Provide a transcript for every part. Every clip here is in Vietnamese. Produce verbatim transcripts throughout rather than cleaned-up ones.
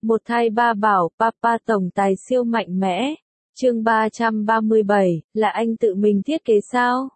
Một thai ba bảo, Papa tổng tài siêu mạnh mẽ. Chương ba trăm ba mươi bảy, là anh tự mình thiết kế sao?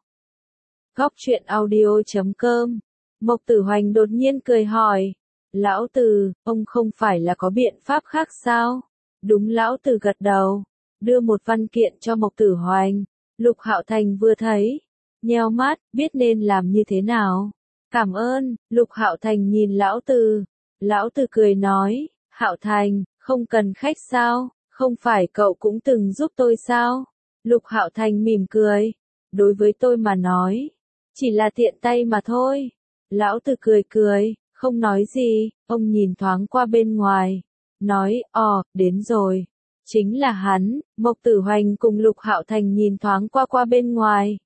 Góc truyện audio chấm com. Mộc Tử Hoành đột nhiên cười hỏi. Lão Từ, ông không phải là có biện pháp khác sao? Đúng, Lão Từ gật đầu. Đưa một văn kiện cho Mộc Tử Hoành. Lục Hạo Thành vừa thấy. Nheo mắt, biết nên làm như thế nào. Cảm ơn, Lục Hạo Thành nhìn Lão Từ. Lão Từ cười nói. Hạo Thành, không cần khách sao? Không phải cậu cũng từng giúp tôi sao? Lục Hạo Thành mỉm cười. Đối với tôi mà nói, chỉ là tiện tay mà thôi. Lão Từ cười cười, không nói gì, ông nhìn thoáng qua bên ngoài. Nói, ồ, đến rồi. Chính là hắn. Mộc Tử Hoành cùng Lục Hạo Thành nhìn thoáng qua qua bên ngoài.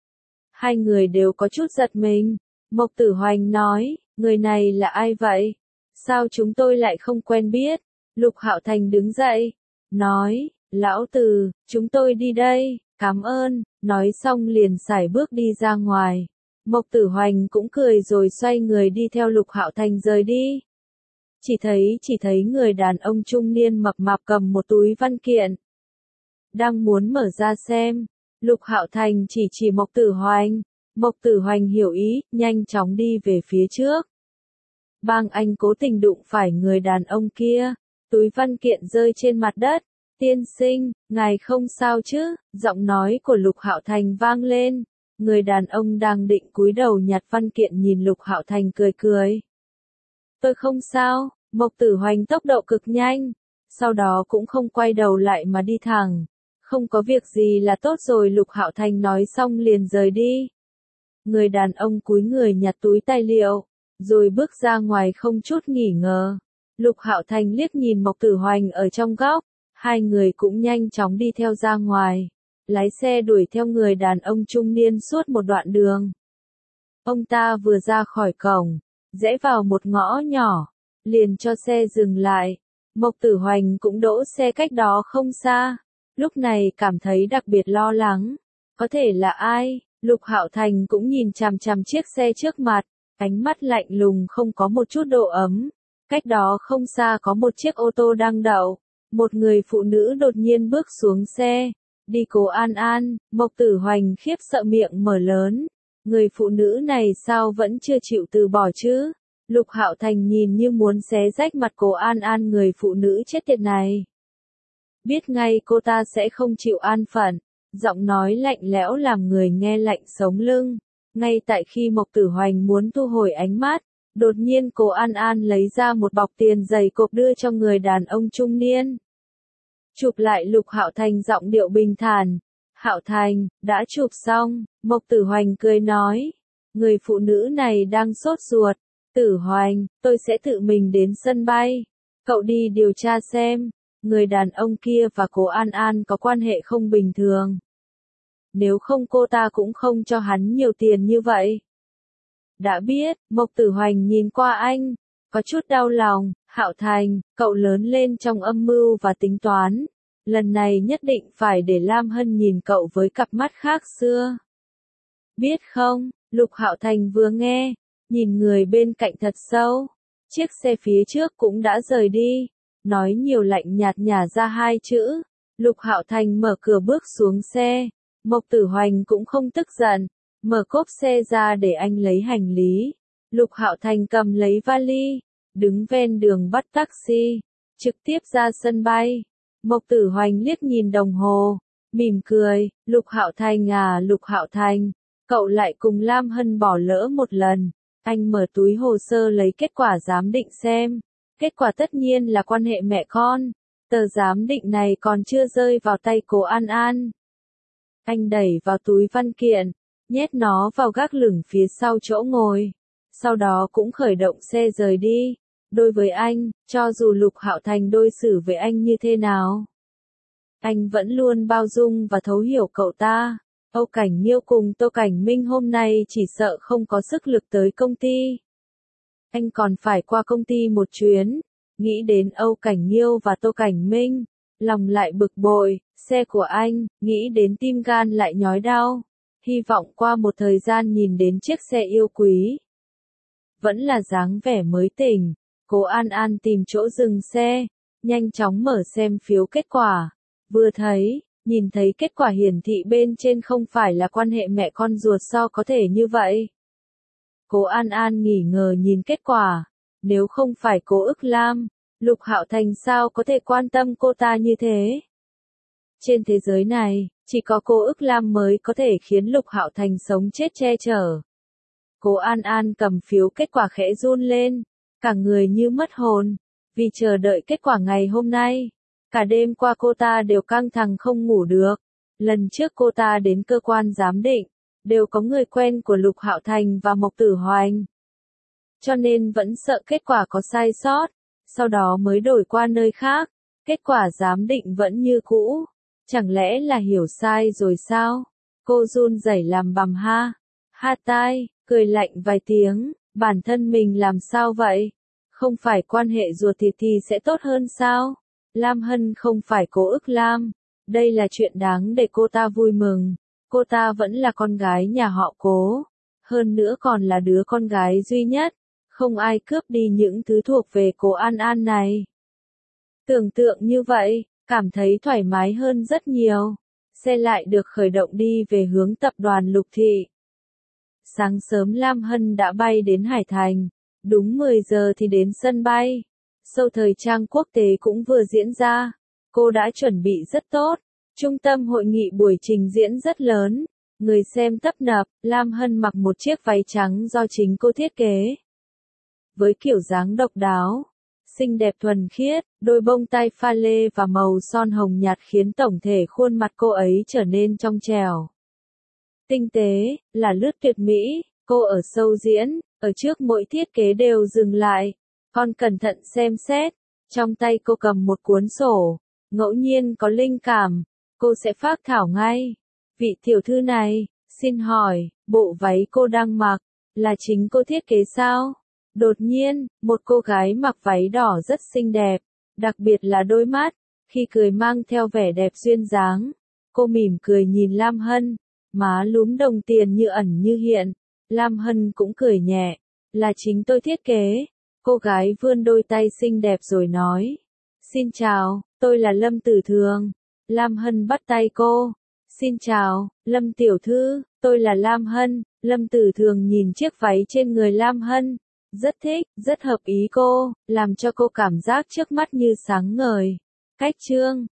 Hai người đều có chút giật mình. Mộc Tử Hoành nói, người này là ai vậy? Sao chúng tôi lại không quen biết? Lục Hạo Thành đứng dậy, nói, Lão Từ, chúng tôi đi đây, cảm ơn, nói xong liền sải bước đi ra ngoài. Mộc Tử Hoành cũng cười rồi xoay người đi theo Lục Hạo Thành rời đi. Chỉ thấy, chỉ thấy người đàn ông trung niên mập mạp cầm một túi văn kiện. Đang muốn mở ra xem, Lục Hạo Thành chỉ chỉ Mộc Tử Hoành. Mộc Tử Hoành hiểu ý, nhanh chóng đi về phía trước. Bang anh cố tình đụng phải người đàn ông kia, túi văn kiện rơi trên mặt đất. Tiên sinh, ngài không sao chứ? Giọng nói của Lục Hạo Thành vang lên. Người đàn ông đang định cúi đầu nhặt văn kiện nhìn Lục Hạo Thành cười cười. Tôi không sao. Mộc Tử Hoành tốc độ cực nhanh, sau đó cũng không quay đầu lại mà đi thẳng. Không có việc gì là tốt rồi, Lục Hạo Thành nói xong liền rời đi. Người đàn ông cúi người nhặt túi tài liệu, rồi bước ra ngoài không chút nghỉ ngờ. Lục Hạo Thành liếc nhìn Mộc Tử Hoành ở trong góc, hai người cũng nhanh chóng đi theo ra ngoài. Lái xe đuổi theo người đàn ông trung niên suốt một đoạn đường. Ông ta vừa ra khỏi cổng, rẽ vào một ngõ nhỏ, liền cho xe dừng lại. Mộc Tử Hoành cũng đỗ xe cách đó không xa, lúc này cảm thấy đặc biệt lo lắng. Có thể là ai? Lục Hạo Thành cũng nhìn chằm chằm chiếc xe trước mặt, ánh mắt lạnh lùng không có một chút độ ấm. Cách đó không xa có một chiếc ô tô đang đậu, một người phụ nữ đột nhiên bước xuống xe, đi Cố An An. Mộc Tử Hoành khiếp sợ miệng mở lớn, người phụ nữ này sao vẫn chưa chịu từ bỏ chứ? Lục Hạo Thành nhìn như muốn xé rách mặt Cố An An, người phụ nữ chết tiệt này. Biết ngay cô ta sẽ không chịu an phận, giọng nói lạnh lẽo làm người nghe lạnh sống lưng. Ngay tại khi Mộc Tử Hoành muốn thu hồi ánh mắt, đột nhiên Cố An An lấy ra một bọc tiền dày cộp đưa cho người đàn ông trung niên. Chụp lại. Lục Hạo Thành giọng điệu bình thản. Hạo Thành, đã chụp xong. Mộc Tử Hoành cười nói. Người phụ nữ này đang sốt ruột. Tử Hoành, tôi sẽ tự mình đến sân bay. Cậu đi điều tra xem, người đàn ông kia và Cố An An có quan hệ không bình thường. Nếu không cô ta cũng không cho hắn nhiều tiền như vậy. Đã biết. Mộc Tử Hoành nhìn qua anh, có chút đau lòng. Hạo Thành, cậu lớn lên trong âm mưu và tính toán. Lần này nhất định phải để Lam Hân nhìn cậu với cặp mắt khác xưa. Biết không? Lục Hạo Thành vừa nghe, nhìn người bên cạnh thật sâu. Chiếc xe phía trước cũng đã rời đi. Nói nhiều lạnh nhạt nhả ra hai chữ. Lục Hạo Thành mở cửa bước xuống xe. Mộc Tử Hoành cũng không tức giận, mở cốp xe ra để anh lấy hành lý. Lục Hạo Thành cầm lấy vali, đứng ven đường bắt taxi, trực tiếp ra sân bay. Mộc Tử Hoành liếc nhìn đồng hồ, mỉm cười. Lục Hạo Thành à, Lục Hạo Thành, cậu lại cùng Lam Hân bỏ lỡ một lần. Anh mở túi hồ sơ lấy kết quả giám định xem. Kết quả tất nhiên là quan hệ mẹ con. Tờ giám định này còn chưa rơi vào tay Cố An An. Anh đẩy vào túi văn kiện, nhét nó vào gác lửng phía sau chỗ ngồi. Sau đó cũng khởi động xe rời đi. Đối với anh, cho dù Lục Hạo Thành đối xử với anh như thế nào, anh vẫn luôn bao dung và thấu hiểu cậu ta. Âu Cảnh Nhiêu cùng Tô Cảnh Minh hôm nay chỉ sợ không có sức lực tới công ty. Anh còn phải qua công ty một chuyến. Nghĩ đến Âu Cảnh Nhiêu và Tô Cảnh Minh, lòng lại bực bội. Xe của anh, nghĩ đến tim gan lại nhói đau. Hy vọng qua một thời gian nhìn đến chiếc xe yêu quý, vẫn là dáng vẻ mới tỉnh. Cố An An tìm chỗ dừng xe, nhanh chóng mở xem phiếu kết quả. Vừa thấy, nhìn thấy kết quả hiển thị bên trên không phải là quan hệ mẹ con ruột sao có thể như vậy. Cố An An nghỉ ngờ nhìn kết quả, nếu không phải Cố Ức Lam, Lục Hạo Thành sao có thể quan tâm cô ta như thế. Trên thế giới này, chỉ có Cố Ức Lam mới có thể khiến Lục Hạo Thành sống chết che chở. Cố An An cầm phiếu kết quả khẽ run lên, cả người như mất hồn, vì chờ đợi kết quả ngày hôm nay. Cả đêm qua cô ta đều căng thẳng không ngủ được. Lần trước cô ta đến cơ quan giám định, đều có người quen của Lục Hạo Thành và Mộc Tử Hoành. Cho nên vẫn sợ kết quả có sai sót, sau đó mới đổi qua nơi khác. Kết quả giám định vẫn như cũ. Chẳng lẽ là hiểu sai rồi sao? Cô run rẩy làm bằm ha. Ha tai, cười lạnh vài tiếng, bản thân mình làm sao vậy? Không phải quan hệ ruột thịt thì sẽ tốt hơn sao? Lam Hân không phải Cố Ức Lam. Đây là chuyện đáng để cô ta vui mừng. Cô ta vẫn là con gái nhà họ Cố. Hơn nữa còn là đứa con gái duy nhất. Không ai cướp đi những thứ thuộc về Cố An An này. Tưởng tượng như vậy, cảm thấy thoải mái hơn rất nhiều. Xe lại được khởi động đi về hướng tập đoàn Lục Thị. Sáng sớm Lam Hân đã bay đến Hải Thành. Đúng mười giờ thì đến sân bay. Show thời trang quốc tế cũng vừa diễn ra. Cô đã chuẩn bị rất tốt. Trung tâm hội nghị buổi trình diễn rất lớn. Người xem tấp nập, Lam Hân mặc một chiếc váy trắng do chính cô thiết kế. Với kiểu dáng độc đáo, xinh đẹp thuần khiết, đôi bông tai pha lê và màu son hồng nhạt khiến tổng thể khuôn mặt cô ấy trở nên trong trẻo. Tinh tế, là lướt tuyệt mỹ, cô ở show diễn, ở trước mỗi thiết kế đều dừng lại. Còn cẩn thận xem xét, trong tay cô cầm một cuốn sổ, ngẫu nhiên có linh cảm, cô sẽ phác thảo ngay. Vị tiểu thư này, xin hỏi, bộ váy cô đang mặc, là chính cô thiết kế sao? Đột nhiên, một cô gái mặc váy đỏ rất xinh đẹp, đặc biệt là đôi mắt, khi cười mang theo vẻ đẹp duyên dáng. Cô mỉm cười nhìn Lam Hân, má lúm đồng tiền như ẩn như hiện. Lam Hân cũng cười nhẹ, là chính tôi thiết kế. Cô gái vươn đôi tay xinh đẹp rồi nói, xin chào, tôi là Lâm Tử Thường. Lam Hân bắt tay cô, xin chào, Lâm tiểu thư, tôi là Lam Hân. Lâm Tử Thường nhìn chiếc váy trên người Lam Hân, rất thích, rất hợp ý cô, làm cho cô cảm giác trước mắt như sáng ngời. Cách chương